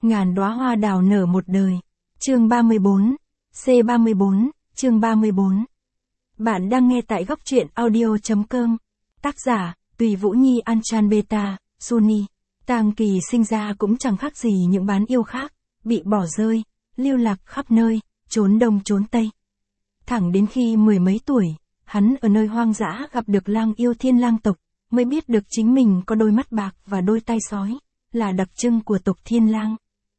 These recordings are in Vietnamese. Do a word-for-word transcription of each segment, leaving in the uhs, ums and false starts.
Ngàn đóa hoa đào nở một đời. Chương ba mươi bốn. C ba mươi bốn, chương ba mươi bốn. Bạn đang nghe tại góc truyện audio chấm com. Tác giả, Tùy Vũ Nhi Anchan Beta, Sunny. Tang Kỳ sinh ra cũng chẳng khác gì những bán yêu khác, bị bỏ rơi, lưu lạc khắp nơi, trốn đông trốn tây. Thẳng đến khi mười mấy tuổi, hắn ở nơi hoang dã gặp được lang yêu thiên lang tộc, mới biết được chính mình có đôi mắt bạc và đôi tai sói, là đặc trưng của tộc thiên lang.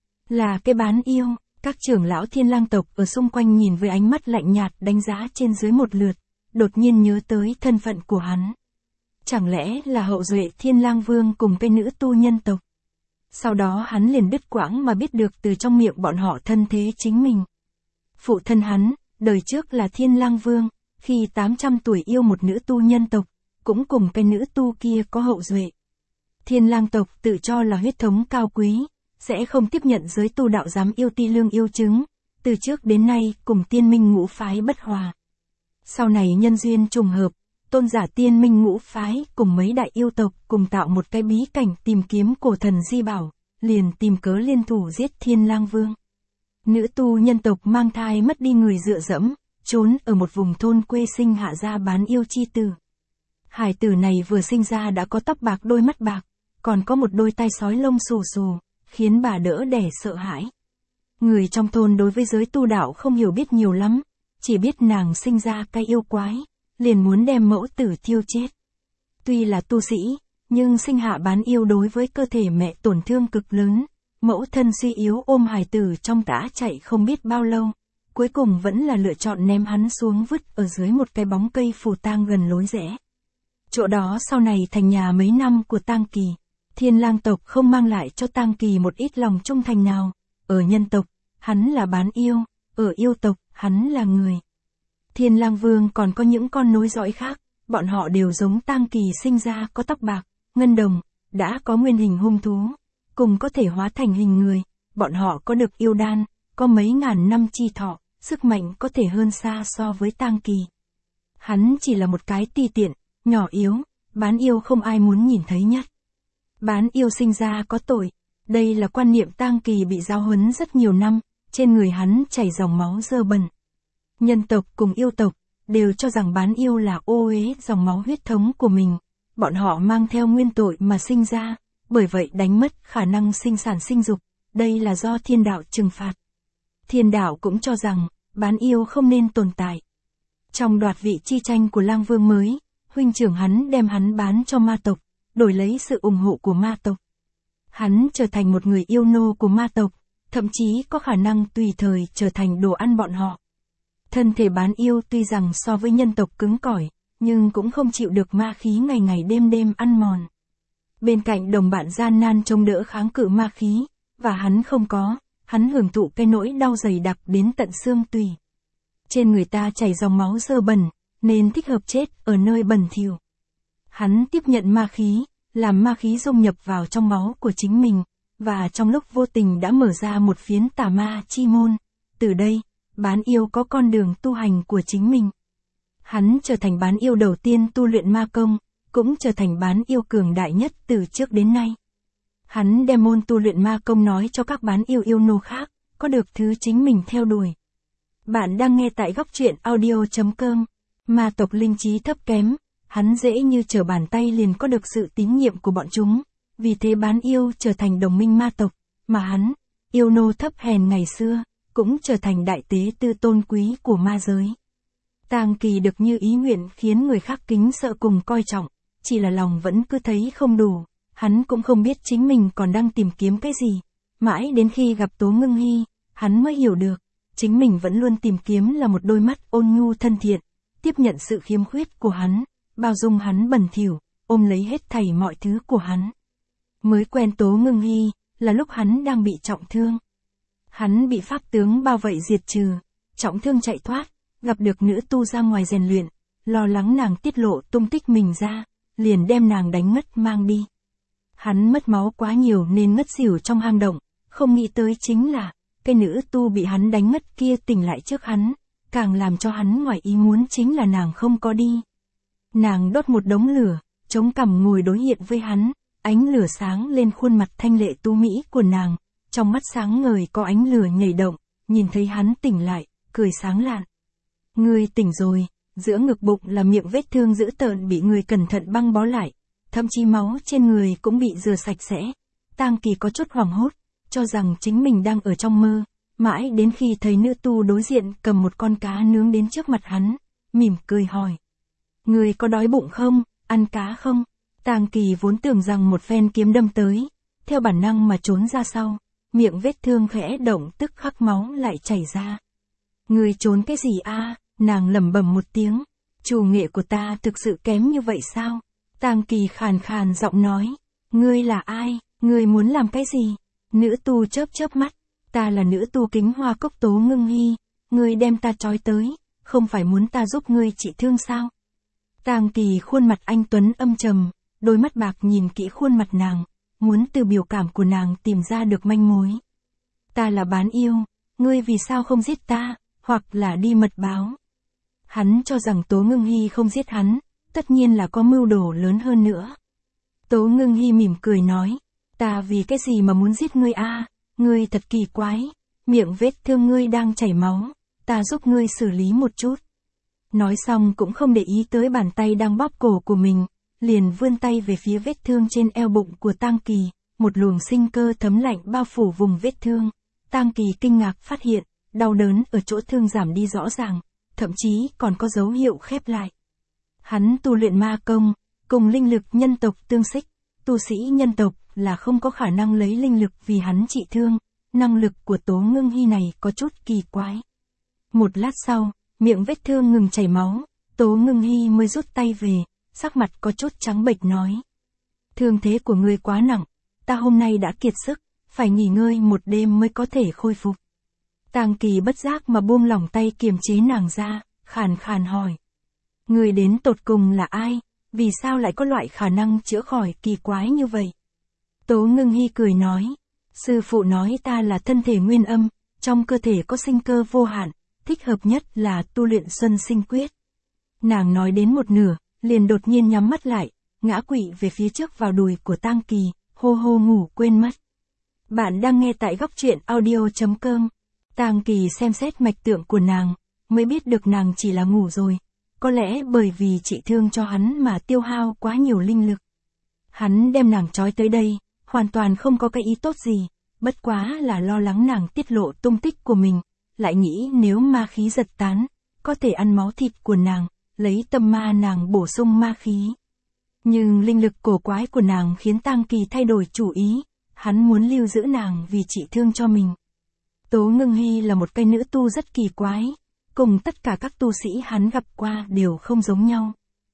Là cái bán yêu, các trưởng lão thiên lang tộc ở xung quanh nhìn với ánh mắt lạnh nhạt đánh giá trên dưới một lượt, đột nhiên nhớ tới thân phận của hắn. Chẳng lẽ là hậu duệ thiên lang vương cùng cái nữ tu nhân tộc? Sau đó hắn liền đứt quãng mà biết được từ trong miệng bọn họ thân thế chính mình. Phụ thân hắn, đời trước là thiên lang vương, khi tám trăm tuổi yêu một nữ tu nhân tộc, cũng cùng cái nữ tu kia có hậu duệ. Thiên lang tộc tự cho là huyết thống cao quý, sẽ không tiếp nhận giới tu đạo dám yêu ti lương yêu chứng, từ trước đến nay cùng tiên minh ngũ phái bất hòa. Sau này nhân duyên trùng hợp, tôn giả tiên minh ngũ phái cùng mấy đại yêu tộc cùng tạo một cái bí cảnh tìm kiếm cổ thần di bảo, liền tìm cớ liên thủ giết thiên lang vương. Nữ tu nhân tộc mang thai mất đi người dựa dẫm, trốn ở một vùng thôn quê sinh hạ ra bán yêu chi tử. Hải tử này vừa sinh ra đã có tóc bạc đôi mắt bạc, còn có một đôi tai sói lông xù xù, khiến bà đỡ đẻ sợ hãi. Người trong thôn đối với giới tu đạo không hiểu biết nhiều lắm, chỉ biết nàng sinh ra cái yêu quái, liền muốn đem mẫu tử thiêu chết. Tuy là tu sĩ, nhưng sinh hạ bán yêu đối với cơ thể mẹ tổn thương cực lớn, mẫu thân suy yếu ôm hài tử trong tã chạy không biết bao lâu, cuối cùng vẫn là lựa chọn ném hắn xuống vứt ở dưới một cái bóng cây phù tang gần lối rẽ. Chỗ đó sau này thành nhà mấy năm của Tang Kỳ. Thiên lang tộc không mang lại cho Tang Kỳ một ít lòng trung thành nào, ở nhân tộc, hắn là bán yêu, ở yêu tộc, hắn là người. Thiên lang vương còn có những con nối dõi khác, bọn họ đều giống Tang Kỳ sinh ra có tóc bạc, ngân đồng, đã có nguyên hình hung thú, cùng có thể hóa thành hình người, bọn họ có được yêu đan, có mấy ngàn năm chi thọ, sức mạnh có thể hơn xa so với Tang Kỳ. Hắn chỉ là một cái ti tiện, nhỏ yếu, bán yêu không ai muốn nhìn thấy nhất. Bán yêu sinh ra có tội, đây là quan niệm Tang Kỳ bị giáo huấn rất nhiều năm, trên người hắn chảy dòng máu dơ bẩn. Nhân tộc cùng yêu tộc, đều cho rằng bán yêu là ô uế dòng máu huyết thống của mình, bọn họ mang theo nguyên tội mà sinh ra, bởi vậy đánh mất khả năng sinh sản sinh dục, đây là do thiên đạo trừng phạt. Thiên đạo cũng cho rằng, bán yêu không nên tồn tại. Trong đoạt vị chi tranh của lang vương mới, huynh trưởng hắn đem hắn bán cho ma tộc, đổi lấy sự ủng hộ của ma tộc. Hắn trở thành một người yêu nô của ma tộc, thậm chí có khả năng tùy thời trở thành đồ ăn bọn họ. Thân thể bán yêu tuy rằng so với nhân tộc cứng cỏi, nhưng cũng không chịu được ma khí ngày ngày đêm đêm ăn mòn. Bên cạnh đồng bạn gian nan chống đỡ kháng cự ma khí, và hắn không có, hắn hưởng thụ cái nỗi đau dày đặc đến tận xương tủy. Trên người ta chảy dòng máu dơ bẩn, nên thích hợp chết ở nơi bẩn thỉu. Hắn tiếp nhận ma khí, làm ma khí dung nhập vào trong máu của chính mình, và trong lúc vô tình đã mở ra một phiến tà ma chi môn. Từ đây, bán yêu có con đường tu hành của chính mình. Hắn trở thành bán yêu đầu tiên tu luyện ma công, cũng trở thành bán yêu cường đại nhất từ trước đến nay. Hắn đem môn tu luyện ma công nói cho các bán yêu yêu nô khác, có được thứ chính mình theo đuổi. Bạn đang nghe tại góc truyện audio chấm com. Ma tộc linh trí thấp kém, hắn dễ như trở bàn tay liền có được sự tín nhiệm của bọn chúng, vì thế bán yêu trở thành đồng minh ma tộc, mà hắn, yêu nô thấp hèn ngày xưa, cũng trở thành đại tế tư tôn quý của ma giới. Tang Kỳ được như ý nguyện khiến người khác kính sợ cùng coi trọng, chỉ là lòng vẫn cứ thấy không đủ, hắn cũng không biết chính mình còn đang tìm kiếm cái gì, mãi đến khi gặp Tố Ngưng Hy, hắn mới hiểu được, chính mình vẫn luôn tìm kiếm là một đôi mắt ôn nhu thân thiện, tiếp nhận sự khiếm khuyết của hắn, bao dung hắn bẩn thỉu, ôm lấy hết thảy mọi thứ của hắn. Mới quen Tố Ngưng Hy, là lúc hắn đang bị trọng thương. Hắn bị pháp tướng bao vây diệt trừ, trọng thương chạy thoát, gặp được nữ tu ra ngoài rèn luyện, lo lắng nàng tiết lộ tung tích mình ra, liền đem nàng đánh ngất mang đi. Hắn mất máu quá nhiều nên ngất xỉu trong hang động, không nghĩ tới chính là, cái nữ tu bị hắn đánh ngất kia tỉnh lại trước hắn, càng làm cho hắn ngoài ý muốn chính là nàng không có đi. Nàng đốt một đống lửa, chống cằm ngồi đối diện với hắn, ánh lửa sáng lên khuôn mặt thanh lệ tú mỹ của nàng, trong mắt sáng ngời có ánh lửa nhảy động, nhìn thấy hắn tỉnh lại, cười sáng lạn. Ngươi tỉnh rồi, giữa ngực bụng là miệng vết thương dữ tợn bị người cẩn thận băng bó lại, thậm chí máu trên người cũng bị rửa sạch sẽ. Tang Kỳ có chút hoảng hốt, cho rằng chính mình đang ở trong mơ, mãi đến khi thấy nữ tu đối diện cầm một con cá nướng đến trước mặt hắn, mỉm cười hỏi. Ngươi có đói bụng không, ăn cá không? Tang Kỳ vốn tưởng rằng một phen kiếm đâm tới, theo bản năng mà trốn ra sau, miệng vết thương khẽ động tức khắc máu lại chảy ra. Ngươi trốn cái gì a? Nàng lẩm bẩm một tiếng, chủ nghệ của ta thực sự kém như vậy sao? Tang Kỳ khàn khàn giọng nói, ngươi là ai, ngươi muốn làm cái gì? Nữ tu chớp chớp mắt, ta là nữ tu Kính Hoa Cốc Tố Ngưng Hi, ngươi đem ta trói tới, không phải muốn ta giúp ngươi trị thương sao? Tang Kỳ khuôn mặt anh tuấn âm trầm, đôi mắt bạc nhìn kỹ khuôn mặt nàng, muốn từ biểu cảm của nàng tìm ra được manh mối. Ta là bán yêu, ngươi vì sao không giết ta, hoặc là đi mật báo? Hắn cho rằng Tố Ngưng Hi không giết hắn, tất nhiên là có mưu đồ lớn hơn nữa. Tố Ngưng Hi mỉm cười nói, ta vì cái gì mà muốn giết ngươi a? Ngươi thật kỳ quái, miệng vết thương ngươi đang chảy máu, ta giúp ngươi xử lý một chút. Nói xong cũng không để ý tới bàn tay đang bóp cổ của mình, liền vươn tay về phía vết thương trên eo bụng của Tang Kỳ, một luồng sinh cơ thấm lạnh bao phủ vùng vết thương. Tang Kỳ kinh ngạc phát hiện, đau đớn ở chỗ thương giảm đi rõ ràng, thậm chí còn có dấu hiệu khép lại. Hắn tu luyện ma công, cùng linh lực nhân tộc tương xích, tu sĩ nhân tộc là không có khả năng lấy linh lực vì hắn trị thương, năng lực của Tố Ngưng Hi này có chút kỳ quái. Một lát sau, miệng vết thương ngừng chảy máu, Tố Ngưng Hi mới rút tay về, sắc mặt có chút trắng bệch nói. Thương thế của ngươi quá nặng, ta hôm nay đã kiệt sức, phải nghỉ ngơi một đêm mới có thể khôi phục. Tang Kỳ bất giác mà buông lỏng tay kiềm chế nàng ra, khàn khàn hỏi. Ngươi đến tột cùng là ai, vì sao lại có loại khả năng chữa khỏi kỳ quái như vậy? Tố Ngưng Hi cười nói, sư phụ nói ta là thân thể nguyên âm, trong cơ thể có sinh cơ vô hạn, thích hợp nhất là tu luyện Xuân Sinh Quyết. Nàng nói đến một nửa, liền đột nhiên nhắm mắt lại, ngã quỵ về phía trước vào đùi của Tang Kỳ, hô hô ngủ quên mất. Bạn đang nghe tại góc truyện audio chấm com. Tang Kỳ xem xét mạch tượng của nàng, mới biết được nàng chỉ là ngủ rồi, có lẽ bởi vì trị thương cho hắn mà tiêu hao quá nhiều linh lực. Hắn đem nàng trói tới đây, hoàn toàn không có cái ý tốt gì, bất quá là lo lắng nàng tiết lộ tung tích của mình, lại nghĩ nếu ma khí giật tán, có thể ăn máu thịt của nàng, lấy tâm ma nàng bổ sung ma khí. Nhưng linh lực cổ quái của nàng khiến Tang Kỳ thay đổi chủ ý, hắn muốn lưu giữ nàng vì trị thương cho mình. Tố Ngưng Hi là một cây nữ tu rất kỳ quái, cùng tất cả các tu sĩ hắn gặp qua đều không giống nhau.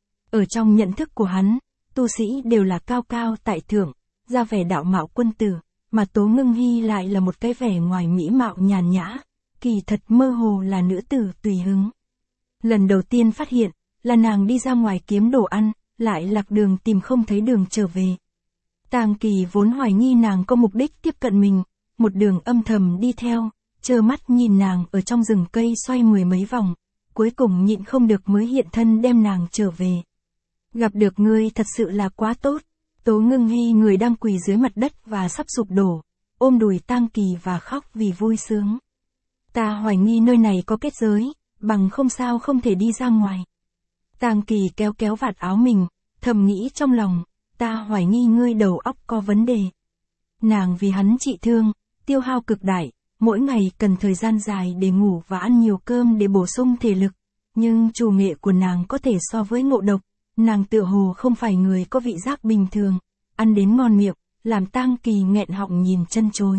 Ở trong nhận thức của hắn, tu sĩ đều là cao cao tại thượng, ra vẻ đạo mạo quân tử, mà Tố Ngưng Hi lại là một cái vẻ ngoài mỹ mạo nhàn nhã, kỳ thật mơ hồ là nữ tử tùy hứng. Lần đầu tiên phát hiện, là nàng đi ra ngoài kiếm đồ ăn, lại lạc đường tìm không thấy đường trở về. Tang Kỳ vốn hoài nghi nàng có mục đích tiếp cận mình, một đường âm thầm đi theo, trơ mắt nhìn nàng ở trong rừng cây xoay mười mấy vòng, cuối cùng nhịn không được mới hiện thân đem nàng trở về. Gặp được ngươi thật sự là quá tốt. Tố Ngưng Hi người đang quỳ dưới mặt đất và sắp sụp đổ, ôm đùi Tang Kỳ và khóc vì vui sướng. Ta hoài nghi nơi này có kết giới, bằng không sao không thể đi ra ngoài. Tang Kỳ kéo kéo vạt áo mình, thầm nghĩ trong lòng, ta hoài nghi ngươi đầu óc có vấn đề. Nàng vì hắn trị thương, tiêu hao cực đại, mỗi ngày cần thời gian dài để ngủ và ăn nhiều cơm để bổ sung thể lực, nhưng chủ nghệ của nàng có thể so với ngộ độc, nàng tựa hồ không phải người có vị giác bình thường, ăn đến ngon miệng, làm Tang Kỳ nghẹn họng nhìn chân chối.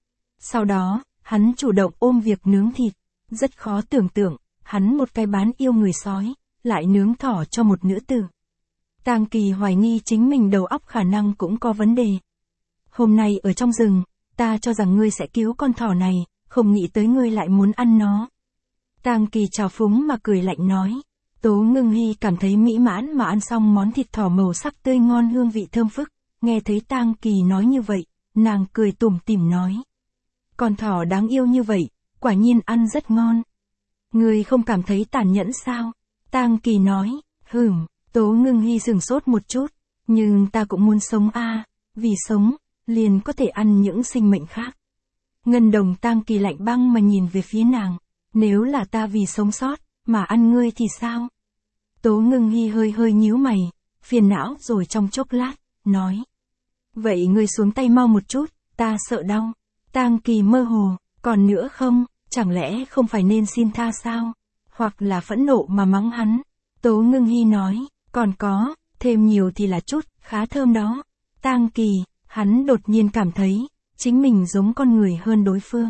Sau đó, hắn chủ động ôm việc nướng thịt, rất khó tưởng tượng, hắn một cái bán yêu người sói, lại nướng thỏ cho một nữ tử. Tang Kỳ hoài nghi chính mình đầu óc khả năng cũng có vấn đề. Hôm nay ở trong rừng, ta cho rằng ngươi sẽ cứu con thỏ này, không nghĩ tới ngươi lại muốn ăn nó. Tang Kỳ trào phúng mà cười lạnh nói. Tố Ngưng Hi cảm thấy mỹ mãn mà ăn xong món thịt thỏ màu sắc tươi ngon hương vị thơm phức, nghe thấy Tang Kỳ nói như vậy, nàng cười tủm tỉm nói. Con thỏ đáng yêu như vậy, quả nhiên ăn rất ngon. Ngươi không cảm thấy tàn nhẫn sao? Tang Kỳ nói, hừm. Tố Ngưng Hi sửng sốt một chút, nhưng ta cũng muốn sống a, vì sống, liền có thể ăn những sinh mệnh khác. Ngân Đồng Tang Kỳ lạnh băng mà nhìn về phía nàng. Nếu là ta vì sống sót, mà ăn ngươi thì sao? Tố Ngưng Hi hơi hơi nhíu mày, phiền não rồi trong chốc lát, nói. Vậy ngươi xuống tay mau một chút, ta sợ đau. Tang Kỳ mơ hồ, còn nữa không, chẳng lẽ không phải nên xin tha sao? Hoặc là phẫn nộ mà mắng hắn. Tố Ngưng Hi nói, còn có, thêm nhiều thì là chút, khá thơm đó. Tang Kỳ, hắn đột nhiên cảm thấy, chính mình giống con người hơn đối phương.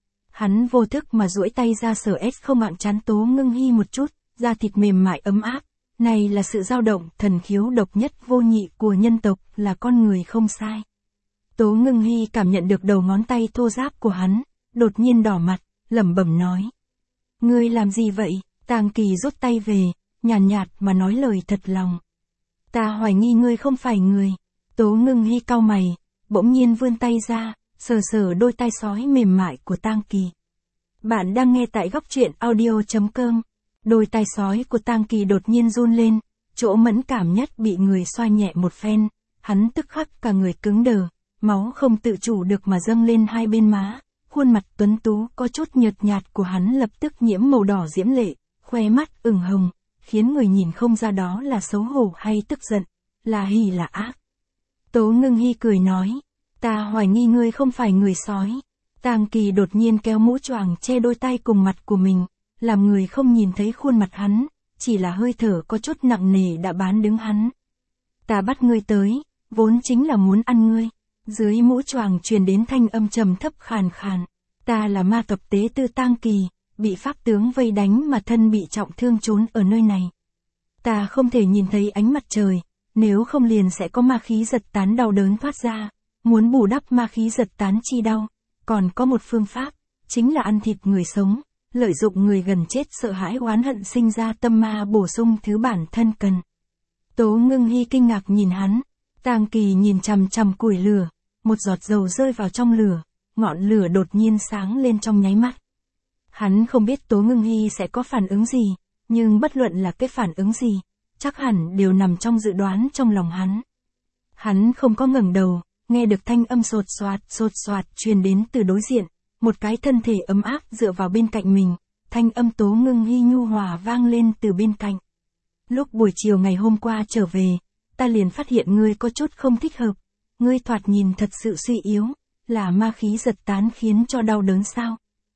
Hắn vô thức mà duỗi tay ra sờ ếch không mạng chán Tố Ngưng Hi một chút, da thịt mềm mại ấm áp. Này là sự dao động thần khiếu độc nhất vô nhị của nhân tộc, là con người không sai. Tố Ngưng Hi cảm nhận được đầu ngón tay thô ráp của hắn, đột nhiên đỏ mặt, lẩm bẩm nói. Ngươi làm gì vậy? Tang Kỳ rút tay về, nhàn nhạt, nhạt mà nói lời thật lòng. Ta hoài nghi ngươi không phải người. Tố Ngưng Hi cau mày, bỗng nhiên vươn tay ra, sờ sờ đôi tai sói mềm mại của Tang Kỳ. Bạn đang nghe tại góc truyện audio chấm com. Đôi tai sói của Tang Kỳ đột nhiên run lên, chỗ mẫn cảm nhất bị người xoa nhẹ một phen, hắn tức khắc cả người cứng đờ, máu không tự chủ được mà dâng lên hai bên má, khuôn mặt tuấn tú có chút nhợt nhạt của hắn lập tức nhiễm màu đỏ diễm lệ, khóe mắt ửng hồng, khiến người nhìn không ra đó là xấu hổ hay tức giận, là hỉ là ác. Tố Ngưng Hi cười nói, ta hoài nghi ngươi không phải người sói. Tang Kỳ đột nhiên kéo mũ choàng che đôi tay cùng mặt của mình, làm người không nhìn thấy khuôn mặt hắn, chỉ là hơi thở có chút nặng nề đã bán đứng hắn. Ta bắt ngươi tới, vốn chính là muốn ăn ngươi. Dưới mũ choàng truyền đến thanh âm trầm thấp khàn khàn. Ta là ma tộc tế tư Tang Kỳ, bị pháp tướng vây đánh mà thân bị trọng thương trốn ở nơi này. Ta không thể nhìn thấy ánh mặt trời, nếu không liền sẽ có ma khí giật tán đau đớn thoát ra. Muốn bù đắp ma khí giật tán chi đau, còn có một phương pháp, chính là ăn thịt người sống, lợi dụng người gần chết sợ hãi oán hận sinh ra tâm ma bổ sung thứ bản thân cần. Tố Ngưng Hi kinh ngạc nhìn hắn, Tang Kỳ nhìn chằm chằm củi lửa, một giọt dầu rơi vào trong lửa, ngọn lửa đột nhiên sáng lên trong nháy mắt. Hắn không biết Tố Ngưng Hi sẽ có phản ứng gì, nhưng bất luận là cái phản ứng gì, chắc hẳn đều nằm trong dự đoán trong lòng hắn. Hắn không có ngẩng đầu, nghe được thanh âm sột soạt sột soạt truyền đến từ đối diện, một cái thân thể ấm áp dựa vào bên cạnh mình, thanh âm Tố Ngưng Hi nhu hòa vang lên từ bên cạnh. Lúc buổi chiều ngày hôm qua trở về, ta liền phát hiện ngươi có chút không thích hợp, ngươi thoạt nhìn thật sự suy yếu, là ma khí giật tán khiến cho đau đớn sao?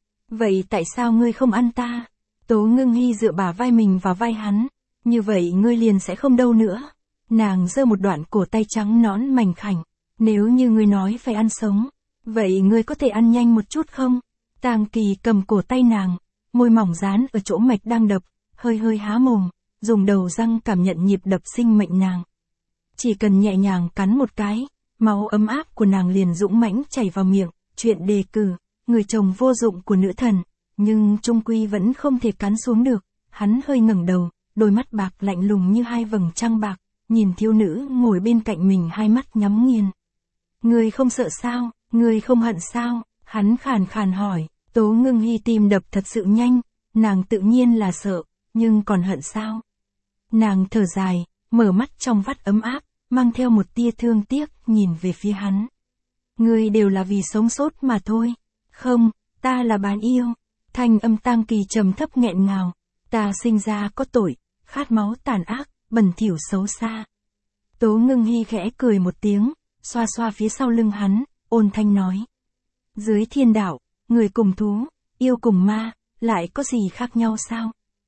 Vậy tại sao ngươi không ăn ta? Tố Ngưng Hi dựa bả vai mình vào vai hắn, như vậy ngươi liền sẽ không đau nữa. Nàng giơ một đoạn cổ tay trắng nõn mảnh khảnh, nếu như ngươi nói phải ăn sống, vậy ngươi có thể ăn nhanh một chút không? Tang Kỳ cầm cổ tay nàng, môi mỏng dán ở chỗ mạch đang đập, hơi hơi há mồm, dùng đầu răng cảm nhận nhịp đập sinh mệnh nàng. Chỉ cần nhẹ nhàng cắn một cái, máu ấm áp của nàng liền dũng mãnh chảy vào miệng, chuyện đề cử, người chồng vô dụng của nữ thần, nhưng trung quy vẫn không thể cắn xuống được. Hắn hơi ngẩng đầu, đôi mắt bạc lạnh lùng như hai vầng trăng bạc, nhìn thiếu nữ ngồi bên cạnh mình hai mắt nhắm nghiền. Ngươi không sợ sao, ngươi không hận sao? Hắn khàn khàn hỏi. Tố Ngưng Hi tim đập thật sự nhanh, nàng tự nhiên là sợ, nhưng còn hận sao? Nàng thở dài, mở mắt trong vắt ấm áp, mang theo một tia thương tiếc, nhìn về phía hắn. Ngươi đều là vì sống sót mà thôi. Không, ta là bán yêu. Thanh âm Tang Kỳ trầm thấp nghẹn ngào. Ta sinh ra có tội, khát máu tàn ác, bẩn thỉu xấu xa. Tố Ngưng Hi khẽ cười một tiếng, xoa xoa phía sau lưng hắn, ôn thanh nói. Dưới thiên đạo, người cùng thú, yêu cùng ma, lại có gì khác nhau sao?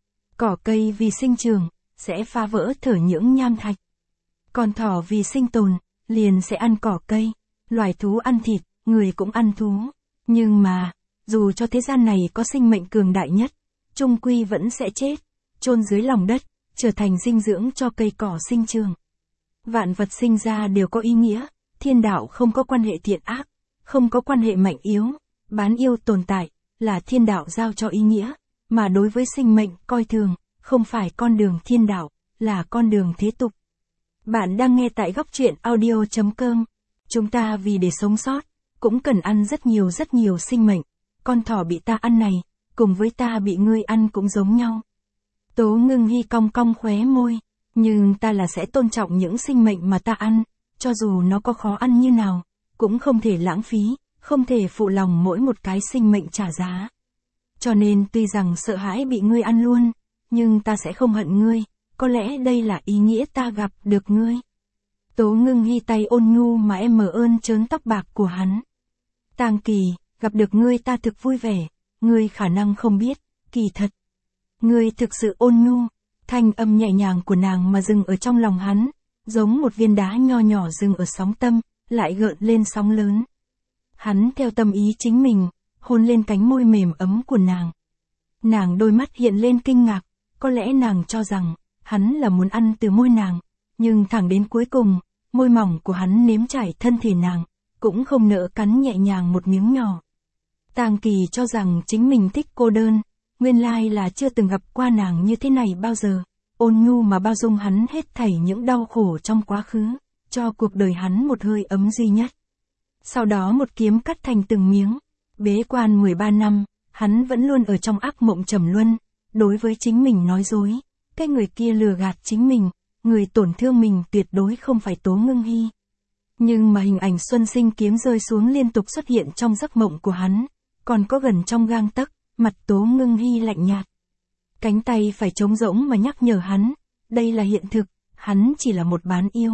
Cỏ cây vì sinh trường, sẽ phá vỡ thở nhưỡng nham thạch. Con thỏ vì sinh tồn, liền sẽ ăn cỏ cây. Loài thú ăn thịt, người cũng ăn thú. Nhưng mà, dù cho thế gian này có sinh mệnh cường đại nhất, chung quy vẫn sẽ chết, chôn dưới lòng đất, trở thành dinh dưỡng cho cây cỏ sinh trường. Vạn vật sinh ra đều có ý nghĩa, thiên đạo không có quan hệ thiện ác, không có quan hệ mạnh yếu, bán yêu tồn tại, là thiên đạo giao cho ý nghĩa, mà đối với sinh mệnh coi thường, không phải con đường thiên đạo, là con đường thế tục. Bạn đang nghe tại góc truyện audio chấm com. Chúng ta vì để sống sót, cũng cần ăn rất nhiều rất nhiều sinh mệnh. Con thỏ bị ta ăn này, cùng với ta bị ngươi ăn cũng giống nhau. Tố Ngưng Hi cong cong khóe môi, nhưng ta là sẽ tôn trọng những sinh mệnh mà ta ăn, cho dù nó có khó ăn như nào, cũng không thể lãng phí, không thể phụ lòng mỗi một cái sinh mệnh trả giá. Cho nên tuy rằng sợ hãi bị ngươi ăn luôn, nhưng ta sẽ không hận ngươi, có lẽ đây là ý nghĩa ta gặp được ngươi. Tố Ngưng Hy tay ôn nhu mà em mờ ơn trớn tóc bạc của hắn. Tang Kỳ, gặp được ngươi ta thực vui vẻ, ngươi khả năng không biết, kỳ thật. Ngươi thực sự ôn nhu, thanh âm nhẹ nhàng của nàng mà dừng ở trong lòng hắn, giống một viên đá nho nhỏ dừng ở sóng tâm, lại gợn lên sóng lớn. Hắn theo tâm ý chính mình, hôn lên cánh môi mềm ấm của nàng. Nàng đôi mắt hiện lên kinh ngạc, có lẽ nàng cho rằng, hắn là muốn ăn từ môi nàng, nhưng thẳng đến cuối cùng, môi mỏng của hắn nếm trải thân thể nàng, cũng không nỡ cắn nhẹ nhàng một miếng nhỏ. Tang Kỳ cho rằng chính mình thích cô đơn, nguyên lai là chưa từng gặp qua nàng như thế này bao giờ, ôn nhu mà bao dung hắn hết thảy những đau khổ trong quá khứ, cho cuộc đời hắn một hơi ấm duy nhất. Sau đó một kiếm cắt thành từng miếng, bế quan mười ba năm, hắn vẫn luôn ở trong ác mộng trầm luân, đối với chính mình nói dối, cái người kia lừa gạt chính mình, người tổn thương mình tuyệt đối không phải Tố Ngưng Hy. Nhưng mà hình ảnh Xuân Sinh kiếm rơi xuống liên tục xuất hiện trong giấc mộng của hắn, còn có gần trong gang tấc, mặt Tố Ngưng Hy lạnh nhạt. Cánh tay phải trống rỗng mà nhắc nhở hắn, đây là hiện thực, hắn chỉ là một bán yêu.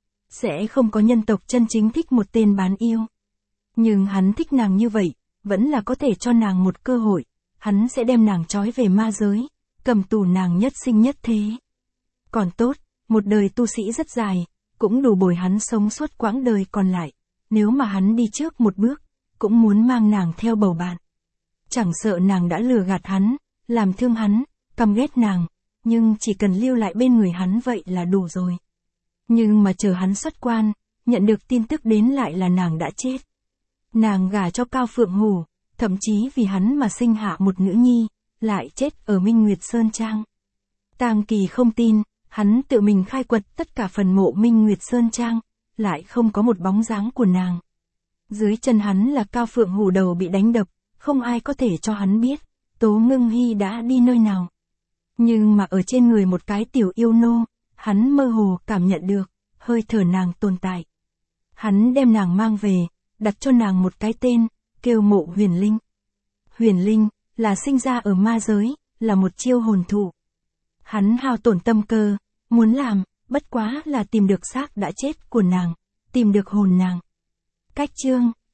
Sẽ không có nhân tộc chân chính thích một tên bán yêu. Nhưng hắn thích nàng như vậy, vẫn là có thể cho nàng một cơ hội, hắn sẽ đem nàng trói về ma giới, cầm tù nàng nhất sinh nhất thế. Còn tốt, một đời tu sĩ rất dài, cũng đủ bồi hắn sống suốt quãng đời còn lại, nếu mà hắn đi trước một bước, cũng muốn mang nàng theo bầu bạn. Chẳng sợ nàng đã lừa gạt hắn, làm thương hắn, căm ghét nàng, nhưng chỉ cần lưu lại bên người hắn vậy là đủ rồi. Nhưng mà chờ hắn xuất quan, nhận được tin tức đến lại là nàng đã chết. Nàng gả cho Cao Phượng Hủ, thậm chí vì hắn mà sinh hạ một nữ nhi, lại chết ở Minh Nguyệt Sơn Trang. Tang Kỳ không tin, hắn tự mình khai quật tất cả phần mộ Minh Nguyệt Sơn Trang, lại không có một bóng dáng của nàng. Dưới chân hắn là Cao Phượng Hủ đầu bị đánh đập, không ai có thể cho hắn biết, Tố Ngưng Hy đã đi nơi nào. Nhưng mà ở trên người một cái tiểu yêu nô, hắn mơ hồ cảm nhận được, hơi thở nàng tồn tại. Hắn đem nàng mang về, đặt cho nàng một cái tên, kêu Mộ Huyền Linh. Huyền Linh, là sinh ra ở ma giới, là một chiêu hồn thụ. Hắn hao tổn tâm cơ, muốn làm, bất quá là tìm được xác đã chết của nàng, tìm được hồn nàng. Cách chương